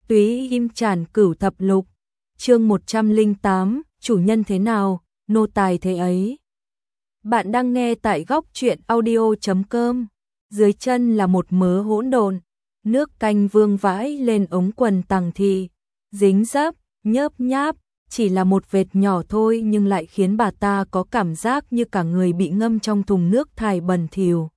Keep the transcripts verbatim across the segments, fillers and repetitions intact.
Túy Im Trản Cửu Thập Lục, chương một trăm lẻ tám, chủ nhân thế nào, nô tài thế ấy. Bạn đang nghe tại góc truyện audio chấm com. Dưới chân là một mớ hỗn độn, nước canh vương vãi lên ống quần Tằng Thị, dính dấp, nhớp nháp, chỉ là một vệt nhỏ thôi nhưng lại khiến bà ta có cảm giác như cả người bị ngâm trong thùng nước thải bẩn thỉu.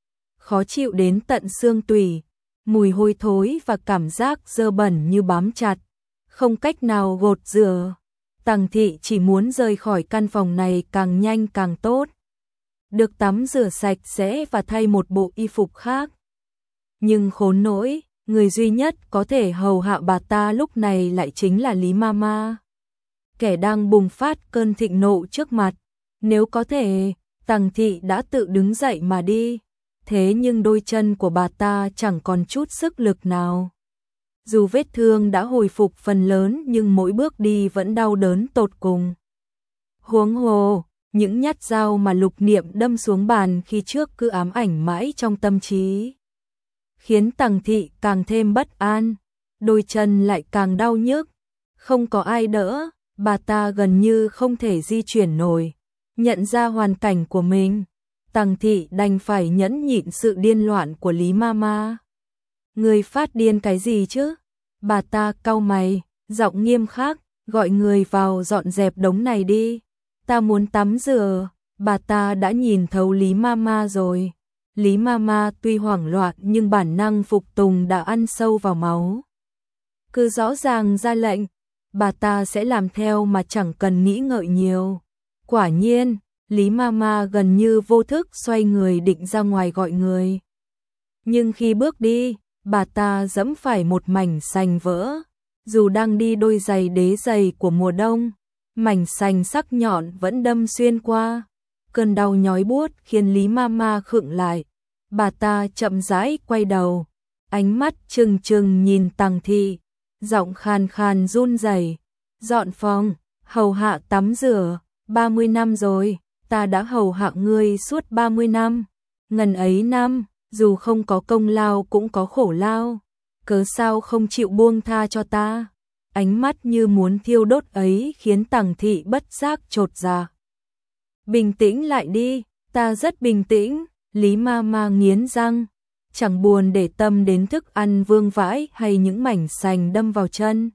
Khó chịu đến tận xương tủy, mùi hôi thối và cảm giác dơ bẩn như bám chặt, không cách nào gột rửa. Tằng Thị chỉ muốn rời khỏi căn phòng này càng nhanh càng tốt, được tắm rửa sạch sẽ và thay một bộ y phục khác. Nhưng khốn nỗi, người duy nhất có thể hầu hạ bà ta lúc này lại chính là Lý Mama, kẻ đang bùng phát cơn thịnh nộ trước mặt. Nếu có thể, Tằng Thị đã tự đứng dậy mà đi, thế nhưng đôi chân của bà ta chẳng còn chút sức lực nào. Dù vết thương đã hồi phục phần lớn nhưng mỗi bước đi vẫn đau đớn tột cùng. Huống hồ, những nhát dao mà Lục Niệm đâm xuống bàn khi trước cứ ám ảnh mãi trong tâm trí, khiến Tằng Thị càng thêm bất an, đôi chân lại càng đau nhức. Không có ai đỡ, bà ta gần như không thể di chuyển nổi. Nhận ra hoàn cảnh của mình, Tằng Thị đành phải nhẫn nhịn sự điên loạn của Lý Mama. Người phát điên cái gì chứ? Bà ta cau mày, giọng nghiêm khắc, gọi người vào dọn dẹp đống này đi. Ta muốn tắm rửa. Bà ta đã nhìn thấu Lý Mama rồi. Lý Mama tuy hoảng loạn nhưng bản năng phục tùng đã ăn sâu vào máu. Cứ rõ ràng ra lệnh, bà ta sẽ làm theo mà chẳng cần nghĩ ngợi nhiều. Quả nhiên, Lý Mama gần như vô thức xoay người định ra ngoài gọi người. Nhưng khi bước đi, bà ta giẫm phải một mảnh sành vỡ. Dù đang đi đôi giày đế giày của mùa đông, mảnh sành sắc nhọn vẫn đâm xuyên qua. Cơn đau nhói buốt khiến Lý Mama khựng lại. Bà ta chậm rãi quay đầu, ánh mắt trừng trừng nhìn Tằng Thị, giọng khàn khàn run rẩy. Dọn phòng, hầu hạ tắm rửa, ba mươi năm rồi, ta đã hầu hạ ngươi suốt ba mươi năm. Ngần ấy năm, dù không có công lao cũng có khổ lao, cớ sao không chịu buông tha cho ta? Ánh mắt như muốn thiêu đốt ấy khiến Tằng Thị bất giác chột dạ. Bình tĩnh lại đi, ta rất bình tĩnh. Lý Mama nghiến răng, chẳng buồn để tâm đến thức ăn vương vãi hay những mảnh sành đâm vào chân.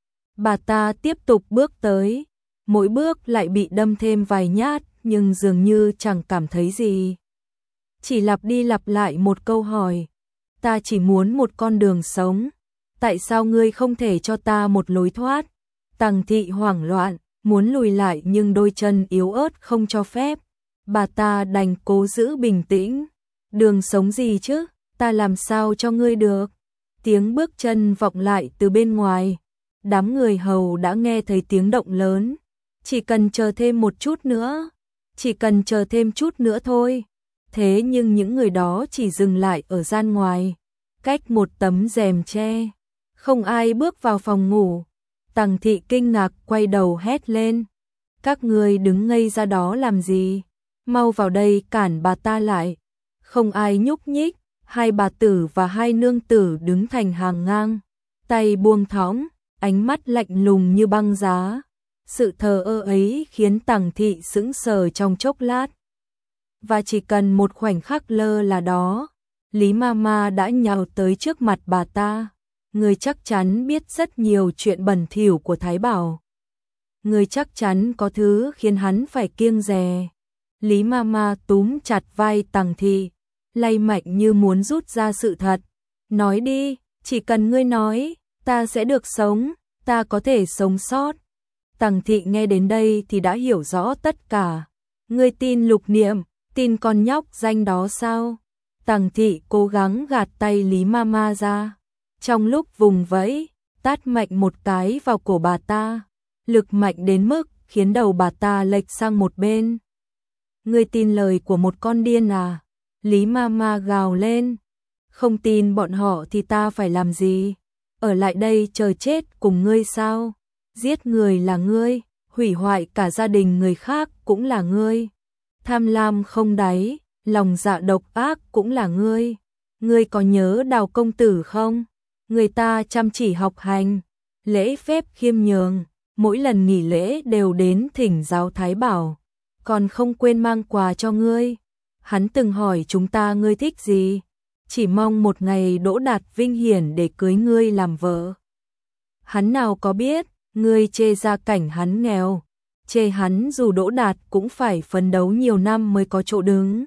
Bà ta tiếp tục bước tới, mỗi bước lại bị đâm thêm vài nhát nhưng dường như chẳng cảm thấy gì. Chỉ lặp đi lặp lại một câu hỏi, ta chỉ muốn một con đường sống, tại sao ngươi không thể cho ta một lối thoát? Tằng Thị hoảng loạn, muốn lùi lại nhưng đôi chân yếu ớt không cho phép. Bà ta đành cố giữ bình tĩnh. Đường sống gì chứ, ta làm sao cho ngươi được? Tiếng bước chân vọng lại từ bên ngoài. Đám người hầu đã nghe thấy tiếng động lớn. Chỉ cần chờ thêm một chút nữa, chỉ cần chờ thêm chút nữa thôi. Thế nhưng những người đó chỉ dừng lại ở gian ngoài, cách một tấm rèm tre. Không ai bước vào phòng ngủ. Tằng Thị kinh ngạc quay đầu hét lên. Các ngươi đứng ngây ra đó làm gì? Mau vào đây cản bà ta lại. Không ai nhúc nhích, hai bà tử và hai nương tử đứng thành hàng ngang, tay buông thõng, ánh mắt lạnh lùng như băng giá. Sự thờ ơ ấy khiến Tằng Thị sững sờ trong chốc lát. Và chỉ cần một khoảnh khắc lơ là đó, Lý Mama đã nhào tới trước mặt bà ta. Người chắc chắn biết rất nhiều chuyện bẩn thỉu của Thái Bảo. Người chắc chắn có thứ khiến hắn phải kiêng dè. Lý Mama túm chặt vai Tằng Thị, lay mạnh như muốn rút ra sự thật. Nói đi, chỉ cần ngươi nói, ta sẽ được sống, ta có thể sống sót. Tằng Thị nghe đến đây thì đã hiểu rõ tất cả. Ngươi tin Lục Niệm, tin con nhóc danh đó sao? Tằng Thị cố gắng gạt tay Lý Mama ra. Trong lúc vùng vẫy, tát mạnh một cái vào cổ bà ta. Lực mạnh đến mức khiến đầu bà ta lệch sang một bên. Ngươi tin lời của một con điên à? Lý Mama gào lên. Không tin bọn họ thì ta phải làm gì? Ở lại đây chờ chết cùng ngươi sao? Giết người là ngươi, hủy hoại cả gia đình người khác cũng là ngươi. Tham lam không đáy, lòng dạ độc ác cũng là ngươi. Ngươi có nhớ Đào công tử không? Người ta chăm chỉ học hành, lễ phép khiêm nhường, mỗi lần nghỉ lễ đều đến thỉnh giáo Thái Bảo, còn không quên mang quà cho ngươi. Hắn từng hỏi chúng ta ngươi thích gì, chỉ mong một ngày đỗ đạt vinh hiển để cưới ngươi làm vợ. Hắn nào có biết, ngươi chê gia cảnh hắn nghèo, chê hắn dù đỗ đạt cũng phải phấn đấu nhiều năm mới có chỗ đứng.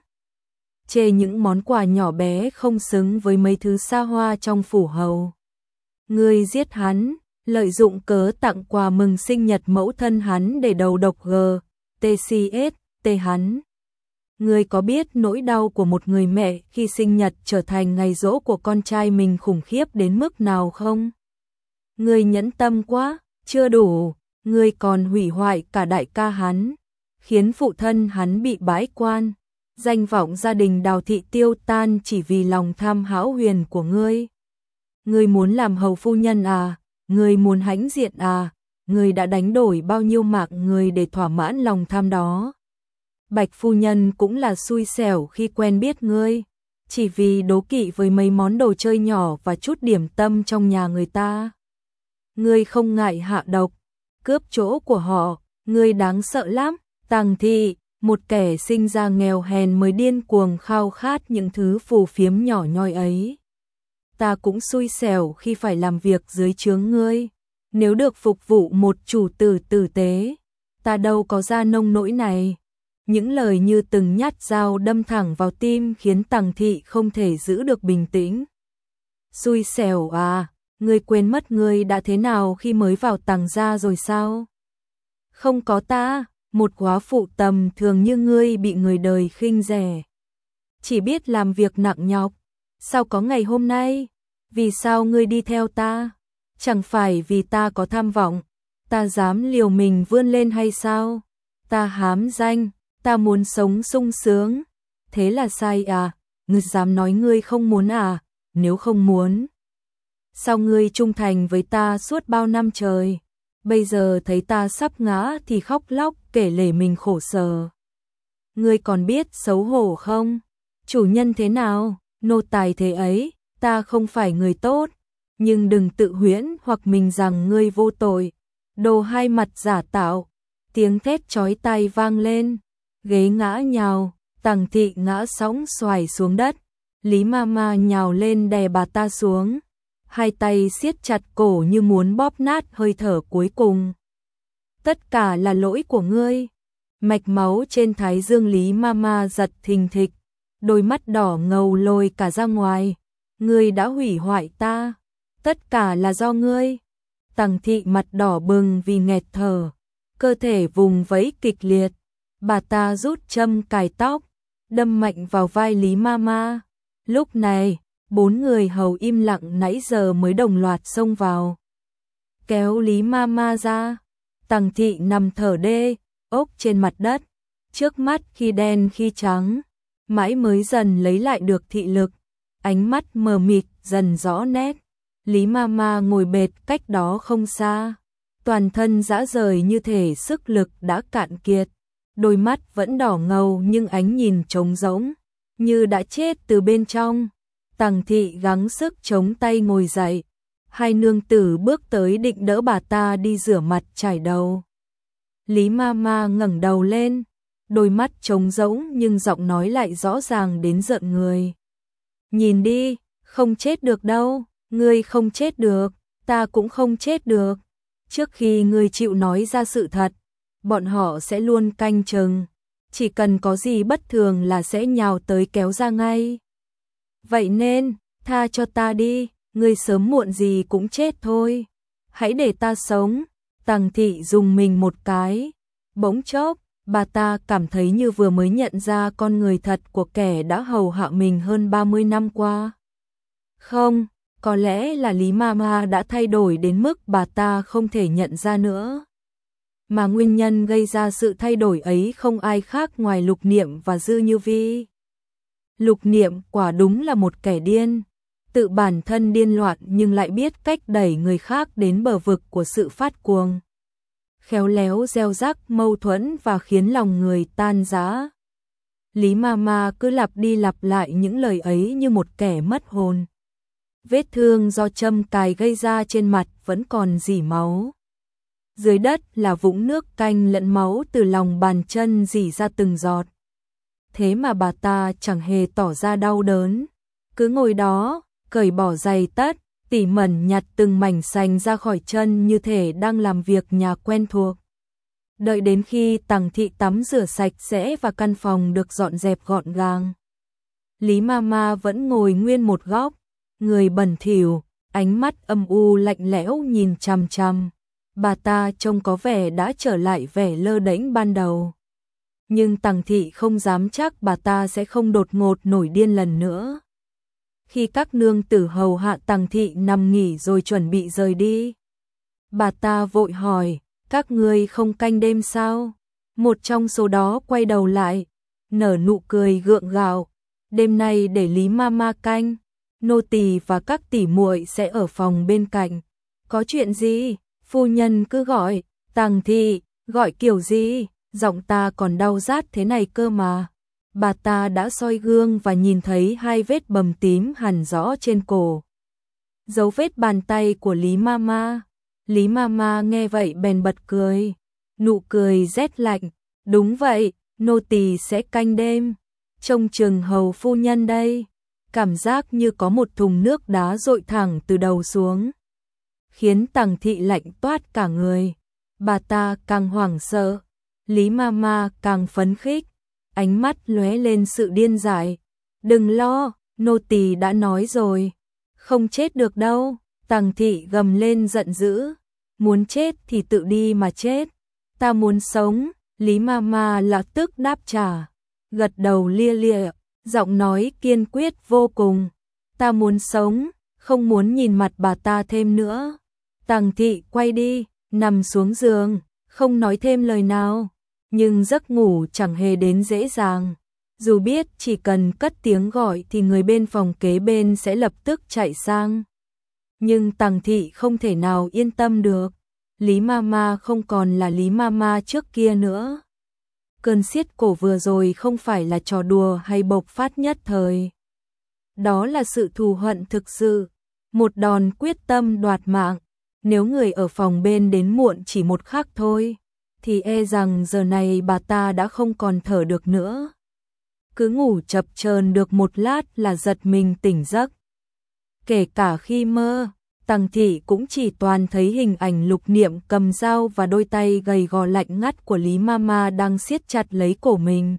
Chê những món quà nhỏ bé không xứng với mấy thứ xa hoa trong phủ hầu. Ngươi giết hắn, lợi dụng cớ tặng quà mừng sinh nhật mẫu thân hắn để đầu độc G, tê xê ét, tê hắn. Ngươi có biết nỗi đau của một người mẹ khi sinh nhật trở thành ngày giỗ của con trai mình khủng khiếp đến mức nào không? Ngươi nhẫn tâm quá, chưa đủ, ngươi còn hủy hoại cả đại ca hắn, khiến phụ thân hắn bị bãi quan, danh vọng gia đình Đào thị tiêu tan chỉ vì lòng tham hão huyền của ngươi. Ngươi muốn làm hầu phu nhân à? Ngươi muốn hãnh diện à? Ngươi đã đánh đổi bao nhiêu mạng người để thỏa mãn lòng tham đó? Bạch phu nhân cũng là xui xẻo khi quen biết ngươi, chỉ vì đố kỵ với mấy món đồ chơi nhỏ và chút điểm tâm trong nhà người ta. Ngươi không ngại hạ độc, cướp chỗ của họ, ngươi đáng sợ lắm. Tằng Thị, một kẻ sinh ra nghèo hèn mới điên cuồng khao khát những thứ phù phiếm nhỏ nhoi ấy. Ta cũng xui xẻo khi phải làm việc dưới trướng ngươi, nếu được phục vụ một chủ tử tử tế, ta đâu có ra nông nỗi này. Những lời như từng nhát dao đâm thẳng vào tim khiến Tằng Thị không thể giữ được bình tĩnh. Xui xẻo à, ngươi quên mất ngươi đã thế nào khi mới vào Tằng gia rồi sao? Không có ta, một góa phụ tầm thường như ngươi bị người đời khinh rẻ, chỉ biết làm việc nặng nhọc, sao có ngày hôm nay? Vì sao ngươi đi theo ta? Chẳng phải vì ta có tham vọng, ta dám liều mình vươn lên hay sao? Ta hám danh, ta muốn sống sung sướng, thế là sai à? Ngươi dám nói ngươi không muốn à? Nếu không muốn, sao ngươi trung thành với ta suốt bao năm trời? Bây giờ thấy ta sắp ngã thì khóc lóc kể lể mình khổ sở. Ngươi còn biết xấu hổ không? Chủ nhân thế nào, nô tài thế ấy, ta không phải người tốt, nhưng đừng tự huyễn hoặc mình rằng ngươi vô tội. Đồ hai mặt giả tạo. Tiếng thét chói tai vang lên, ghế ngã nhào, Tằng Thị ngã sóng xoài xuống đất. Lý Mama nhào lên đè bà ta xuống, hai tay siết chặt cổ như muốn bóp nát hơi thở cuối cùng. Tất cả là lỗi của ngươi. Mạch máu trên thái dương Lý Mama giật thình thịch, đôi mắt đỏ ngầu lồi cả ra ngoài. Ngươi đã hủy hoại ta, tất cả là do ngươi. Tằng Thị mặt đỏ bừng vì nghẹt thở, cơ thể vùng vẫy kịch liệt. Bà ta rút châm cài tóc, đâm mạnh vào vai Lý Mama. Lúc này, bốn người hầu im lặng nãy giờ mới đồng loạt xông vào, kéo Lý Mama ra. Tằng Thị nằm thở đê ốc trên mặt đất, trước mắt khi đen khi trắng, mãi mới dần lấy lại được thị lực, ánh mắt mờ mịt dần rõ nét. Lý Mama ngồi bệt cách đó không xa, toàn thân rã rời như thể sức lực đã cạn kiệt, đôi mắt vẫn đỏ ngầu nhưng ánh nhìn trống rỗng, như đã chết từ bên trong. Tằng Thị gắng sức chống tay ngồi dậy, hai nương tử bước tới định đỡ bà ta đi rửa mặt chải đầu. Lý Mama ngẩng đầu lên, đôi mắt trống rỗng nhưng giọng nói lại rõ ràng đến rợn người. Nhìn đi, không chết được đâu, ngươi không chết được, ta cũng không chết được. Trước khi ngươi chịu nói ra sự thật, bọn họ sẽ luôn canh chừng, chỉ cần có gì bất thường là sẽ nhào tới kéo ra ngay. Vậy nên, tha cho ta đi, ngươi sớm muộn gì cũng chết thôi. Hãy để ta sống. Tằng Thị dùng mình một cái, bỗng chốc, bà ta cảm thấy như vừa mới nhận ra con người thật của kẻ đã hầu hạ mình hơn ba mươi năm qua. Không, có lẽ là Lý Mama đã thay đổi đến mức bà ta không thể nhận ra nữa. Mà nguyên nhân gây ra sự thay đổi ấy không ai khác ngoài Lục Niệm và Dư Như Vi. Lục Niệm quả đúng là một kẻ điên, tự bản thân điên loạn nhưng lại biết cách đẩy người khác đến bờ vực của sự phát cuồng. Khéo léo gieo rắc mâu thuẫn và khiến lòng người tan rã. Lý Mama cứ lặp đi lặp lại những lời ấy như một kẻ mất hồn. vết thương do châm cài gây ra trên mặt vẫn còn rỉ máu. Dưới đất là vũng nước canh lẫn máu từ lòng bàn chân rỉ ra từng giọt. Thế mà bà ta chẳng hề tỏ ra đau đớn, cứ ngồi đó, cởi bỏ giày tất, tỉ mẩn nhặt từng mảnh sành ra khỏi chân như thể đang làm việc nhà quen thuộc. Đợi đến khi Tằng Thị tắm rửa sạch sẽ và căn phòng được dọn dẹp gọn gàng, Lý Mama vẫn ngồi nguyên một góc, người bẩn thỉu, ánh mắt âm u lạnh lẽo nhìn chằm chằm. Bà ta trông có vẻ đã trở lại vẻ lơ đễnh ban đầu. Nhưng Tằng Thị không dám chắc bà ta sẽ không đột ngột nổi điên lần nữa. Khi các nương tử hầu hạ Tằng Thị nằm nghỉ rồi chuẩn bị rời đi, bà ta vội hỏi, các ngươi không canh đêm sao? Một trong số đó quay đầu lại, nở nụ cười gượng gạo, đêm nay để Lý Mama canh, nô tỳ và các tỷ muội sẽ ở phòng bên cạnh. Có chuyện gì? Phu nhân cứ gọi, Tằng Thị, gọi kiểu gì? Giọng ta còn đau rát thế này cơ mà. Bà ta đã soi gương và nhìn thấy hai vết bầm tím hằn rõ trên cổ. Dấu vết bàn tay của Lý Mama. Lý Mama nghe vậy bèn bật cười. Nụ cười rét lạnh. Đúng vậy, nô tỳ sẽ canh đêm. Trông chừng hầu phu nhân đây. Cảm giác như có một thùng nước đá dội thẳng từ đầu xuống, khiến Tằng Thị lạnh toát cả người. Bà ta càng hoảng sợ, Lý Mama càng phấn khích, ánh mắt lóe lên sự điên dại. Đừng lo, nô tỳ đã nói rồi, không chết được đâu. Tằng Thị gầm lên giận dữ, muốn chết thì tự đi mà chết, ta muốn sống. Lý Mama lập tức đáp trả, gật đầu lia lịa, giọng nói kiên quyết vô cùng. Ta muốn sống, không muốn nhìn mặt bà ta thêm nữa. Tằng Thị quay đi, nằm xuống giường, không nói thêm lời nào. Nhưng giấc ngủ chẳng hề đến dễ dàng. Dù biết chỉ cần cất tiếng gọi thì người bên phòng kế bên sẽ lập tức chạy sang. Nhưng Tằng Thị không thể nào yên tâm được. Lý Mama không còn là Lý Mama trước kia nữa. Cơn siết cổ vừa rồi không phải là trò đùa hay bộc phát nhất thời. Đó là sự thù hận thực sự, một đòn quyết tâm đoạt mạng. Nếu người ở phòng bên đến muộn chỉ một khắc thôi, thì e rằng giờ này bà ta đã không còn thở được nữa. Cứ ngủ chập chờn được một lát là giật mình tỉnh giấc. Kể cả khi mơ, Tằng Thị cũng chỉ toàn thấy hình ảnh Lục Niệm cầm dao và đôi tay gầy gò lạnh ngắt của Lý Mama đang siết chặt lấy cổ mình.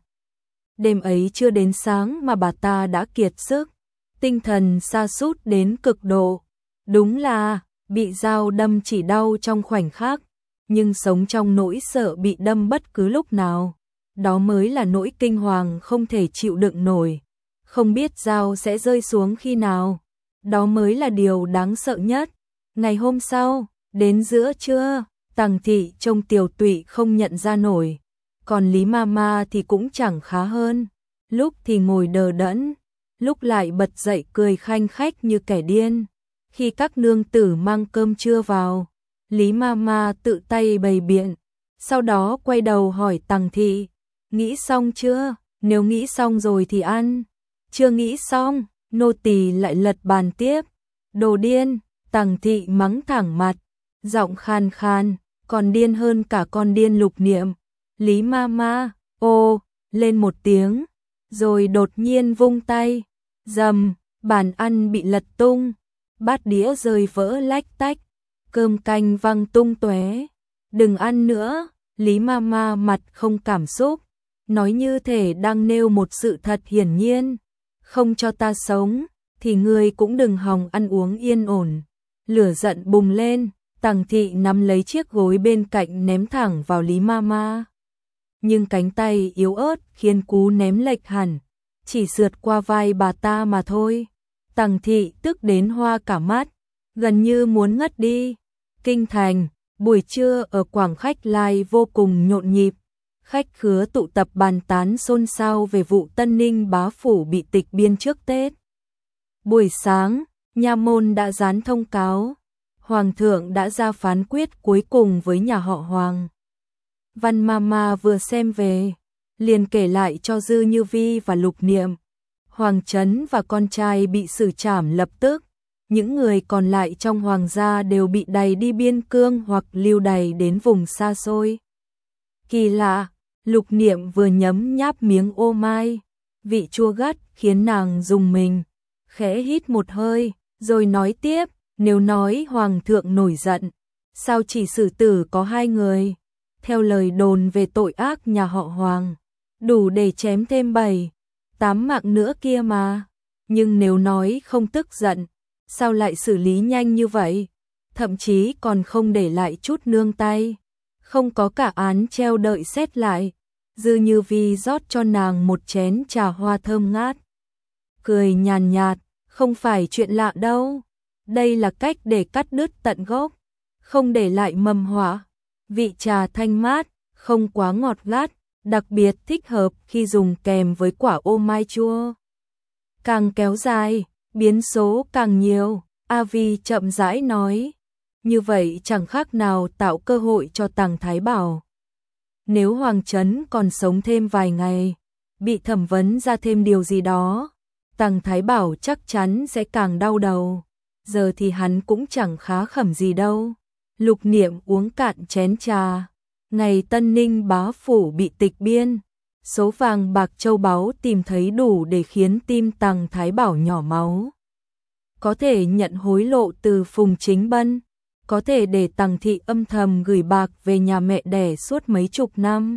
Đêm ấy chưa đến sáng mà bà ta đã kiệt sức, tinh thần sa sút đến cực độ. Đúng là bị dao đâm chỉ đau trong khoảnh khắc, nhưng sống trong nỗi sợ bị đâm bất cứ lúc nào, đó mới là nỗi kinh hoàng không thể chịu đựng nổi. Không biết dao sẽ rơi xuống khi nào, đó mới là điều đáng sợ nhất. Ngày hôm sau, đến giữa trưa, Tằng Thị trông tiều tụy không nhận ra nổi, còn Lý Mama thì cũng chẳng khá hơn. Lúc thì ngồi đờ đẫn, lúc lại bật dậy cười khanh khách như kẻ điên. Khi các nương tử mang cơm trưa vào, Lý Mama tự tay bày biện, sau đó quay đầu hỏi Tằng Thị, nghĩ xong chưa? Nếu nghĩ xong rồi thì ăn. Chưa nghĩ xong, nô tỳ lại lật bàn tiếp. Đồ điên, Tằng Thị mắng thẳng mặt, giọng khan khan, còn điên hơn cả con điên Lục Niệm. Lý Mama, ô, lên một tiếng, rồi đột nhiên vung tay, rầm, bàn ăn bị lật tung, bát đĩa rơi vỡ lách tách, cơm canh văng tung tóe. Đừng ăn nữa, Lý Mama mặt không cảm xúc, nói như thể đang nêu một sự thật hiển nhiên. Không cho ta sống, thì ngươi cũng đừng hòng ăn uống yên ổn. Lửa giận bùng lên, Tằng Thị nắm lấy chiếc gối bên cạnh ném thẳng vào Lý Mama. Nhưng cánh tay yếu ớt khiến cú ném lệch hẳn, chỉ sượt qua vai bà ta mà thôi. Tằng Thị tức đến hoa cả mắt, gần như muốn ngất đi. Kinh thành, buổi trưa ở Quảng Khách Lai vô cùng nhộn nhịp. Khách khứa tụ tập bàn tán xôn xao về vụ Tân Ninh bá phủ bị tịch biên trước Tết. Buổi sáng, nha môn đã dán thông cáo, Hoàng thượng đã ra phán quyết cuối cùng với nhà họ Hoàng. Văn Mama vừa xem về, liền kể lại cho Dư Như Vi và Lục Niệm. Hoàng Trấn và con trai bị xử trảm lập tức, những người còn lại trong hoàng gia đều bị đày đi biên cương hoặc lưu đày đến vùng xa xôi. Kỳ lạ, Lục Niệm vừa nhấm nháp miếng ô mai, vị chua gắt khiến nàng rùng mình, khẽ hít một hơi, rồi nói tiếp, nếu nói hoàng thượng nổi giận, sao chỉ xử tử có hai người? Theo lời đồn về tội ác nhà họ Hoàng, đủ để chém thêm bảy, tám mạng nữa kia mà. Nhưng nếu nói không tức giận, sao lại xử lý nhanh như vậy? Thậm chí còn không để lại chút nương tay, không có cả án treo đợi xét lại. Dư Như Vi rót cho nàng một chén trà hoa thơm ngát, cười nhàn nhạt, không phải chuyện lạ đâu. Đây là cách để cắt đứt tận gốc, không để lại mầm họa. Vị trà thanh mát, không quá ngọt gắt, đặc biệt thích hợp khi dùng kèm với quả ô mai chua. Càng kéo dài, biến số càng nhiều, A Vi chậm rãi nói. Như vậy chẳng khác nào tạo cơ hội cho Tằng Thái Bảo. Nếu Hoàng Trấn còn sống thêm vài ngày, bị thẩm vấn ra thêm điều gì đó, Tằng Thái Bảo chắc chắn sẽ càng đau đầu. Giờ thì hắn cũng chẳng khá khẩm gì đâu. Lục Niệm uống cạn chén trà. Ngày Tân Ninh bá phủ bị tịch biên, số vàng bạc châu báu tìm thấy đủ để khiến tim Tằng Thái Bảo nhỏ máu. Có thể nhận hối lộ từ Phùng Chính Bân, có thể để Tằng thị âm thầm gửi bạc về nhà mẹ đẻ suốt mấy chục năm.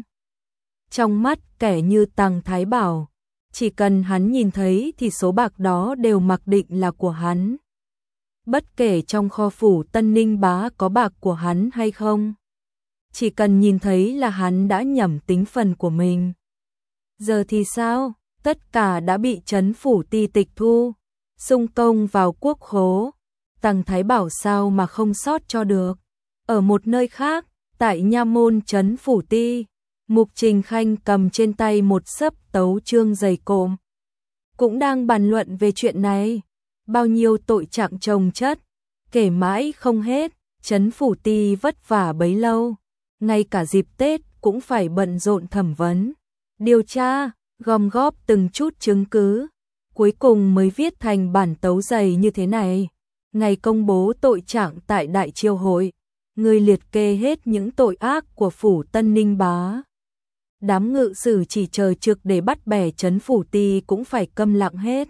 Trong mắt kẻ như Tằng Thái Bảo, chỉ cần hắn nhìn thấy thì số bạc đó đều mặc định là của hắn. Bất kể trong kho phủ Tân Ninh bá có bạc của hắn hay không, chỉ cần nhìn thấy là hắn đã nhẩm tính phần của mình. Giờ thì sao? Tất cả đã bị trấn phủ ti tịch thu, xung công vào quốc khố. Tằng Thái Bảo sao mà không sót cho được. Ở một nơi khác, tại nha môn trấn phủ ti, Mục Trình Khanh cầm trên tay một xấp tấu chương dày cộm, cũng đang bàn luận về chuyện này. Bao nhiêu tội trạng chồng chất, kể mãi không hết. Trấn phủ ti vất vả bấy lâu, ngay cả dịp Tết cũng phải bận rộn thẩm vấn, điều tra, gom góp từng chút chứng cứ, cuối cùng mới viết thành bản tấu dày như thế này. Ngày công bố tội trạng tại đại triều hội, người liệt kê hết những tội ác của phủ Tân Ninh bá. Đám ngự sử chỉ chờ trực để bắt bẻ trấn phủ ti cũng phải câm lặng hết.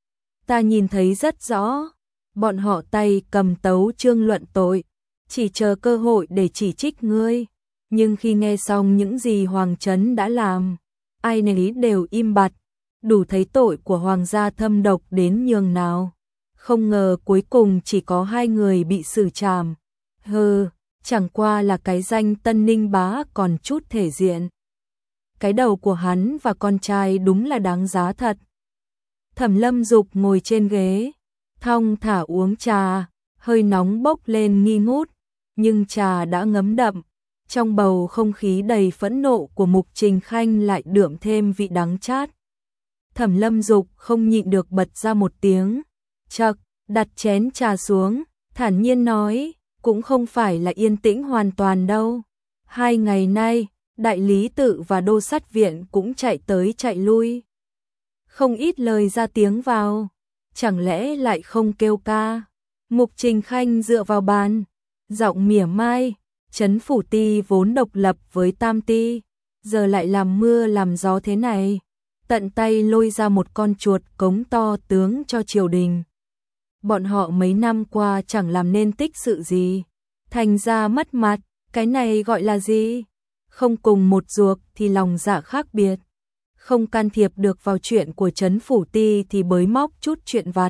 Ta nhìn thấy rất rõ, bọn họ tay cầm tấu chương luận tội, chỉ chờ cơ hội để chỉ trích ngươi. Nhưng khi nghe xong những gì Hoàng Trấn đã làm, ai nấy đều im bặt, đủ thấy tội của Hoàng gia thâm độc đến nhường nào. Không ngờ cuối cùng chỉ có hai người bị xử trảm. Hừ, chẳng qua là cái danh Tân Ninh bá còn chút thể diện. Cái đầu của hắn và con trai đúng là đáng giá thật. Thẩm Lâm Dục ngồi trên ghế, thong thả uống trà, hơi nóng bốc lên nghi ngút, nhưng trà đã ngấm đậm. Trong bầu không khí đầy phẫn nộ của Mục Trình Khanh lại đượm thêm vị đắng chát. Thẩm Lâm Dục không nhịn được bật ra một tiếng, chậc, đặt chén trà xuống, thản nhiên nói, cũng không phải là yên tĩnh hoàn toàn đâu. Hai ngày nay, đại lý tự và đô sát viện cũng chạy tới chạy lui. Không ít lời ra tiếng vào, chẳng lẽ lại không kêu ca. Mục Trình Khanh dựa vào bàn, giọng mỉa mai, trấn phủ ti vốn độc lập với tam ti, giờ lại làm mưa làm gió thế này. Tận tay lôi ra một con chuột cống to tướng cho triều đình. Bọn họ mấy năm qua chẳng làm nên tích sự gì, thành ra mất mặt, cái này gọi là gì? Không cùng một ruột thì lòng dạ khác biệt. Không can thiệp được vào chuyện của trấn phủ ti thì bới móc chút chuyện vặt.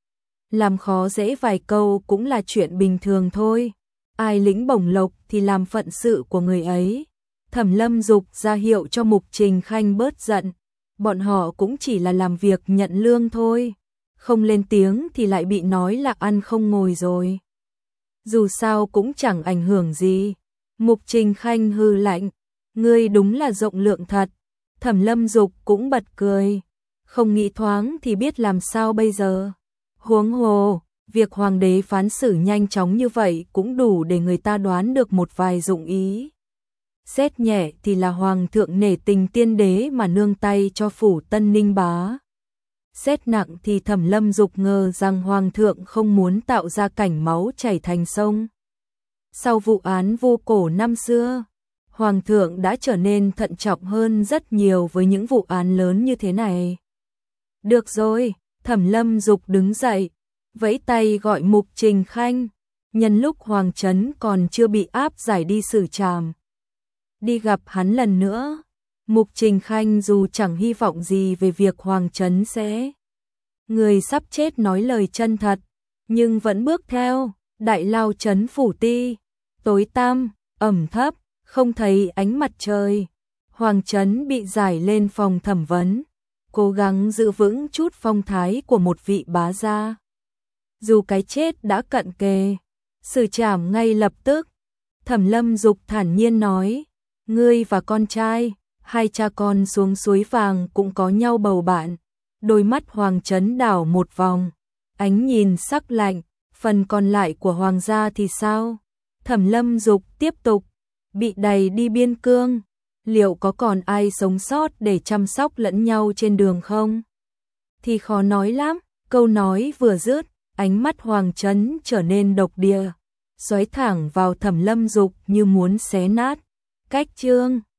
Làm khó dễ vài câu cũng là chuyện bình thường thôi. Ai lĩnh bổng lộc thì làm phận sự của người ấy. Thẩm Lâm Dục ra hiệu cho Mục Trình Khanh bớt giận. Bọn họ cũng chỉ là làm việc nhận lương thôi. Không lên tiếng thì lại bị nói là ăn không ngồi rồi. Dù sao cũng chẳng ảnh hưởng gì. Mục Trình Khanh hư lạnh, ngươi đúng là rộng lượng thật. Thẩm Lâm Dục cũng bật cười, không nghĩ thoáng thì biết làm sao bây giờ. Huống hồ, việc hoàng đế phán xử nhanh chóng như vậy cũng đủ để người ta đoán được một vài dụng ý. Xét nhẹ thì là hoàng thượng nể tình tiên đế mà nương tay cho phủ Tân Ninh bá. Xét nặng thì Thẩm Lâm Dục ngờ rằng Hoàng thượng không muốn tạo ra cảnh máu chảy thành sông. Sau vụ án vô cổ năm xưa, Hoàng thượng đã trở nên thận trọng hơn rất nhiều với những vụ án lớn như thế này. Được rồi, Thẩm Lâm Dục đứng dậy, vẫy tay gọi Mục Trình Khanh, nhân lúc Hoàng Trấn còn chưa bị áp giải đi xử trảm. Đi gặp hắn lần nữa, Mục Trình Khanh dù chẳng hy vọng gì về việc Hoàng Trấn sẽ người sắp chết nói lời chân thật, nhưng vẫn bước theo. Đại lao trấn phủ ti, tối tăm, ẩm thấp, không thấy ánh mặt trời. Hoàng Trấn bị giải lên phòng thẩm vấn, cố gắng giữ vững chút phong thái của một vị bá gia. Dù cái chết đã cận kề, xử trảm ngay lập tức. Thẩm Lâm Dục thản nhiên nói, ngươi và con trai, hai cha con xuống suối vàng cũng có nhau bầu bạn. Đôi mắt Hoàng Trấn đảo một vòng, ánh nhìn sắc lạnh, phần còn lại của Hoàng gia thì sao? Thẩm Lâm Dục tiếp tục, bị đày đi biên cương, liệu có còn ai sống sót để chăm sóc lẫn nhau trên đường không? Thì khó nói lắm. Câu nói vừa dứt, ánh mắt Hoàng Trấn trở nên độc địa, xoáy thẳng vào Thẩm Lâm Dục như muốn xé nát. Cách chương